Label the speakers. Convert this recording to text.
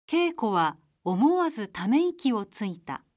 Speaker 1: 恵子は思わずため息をついた。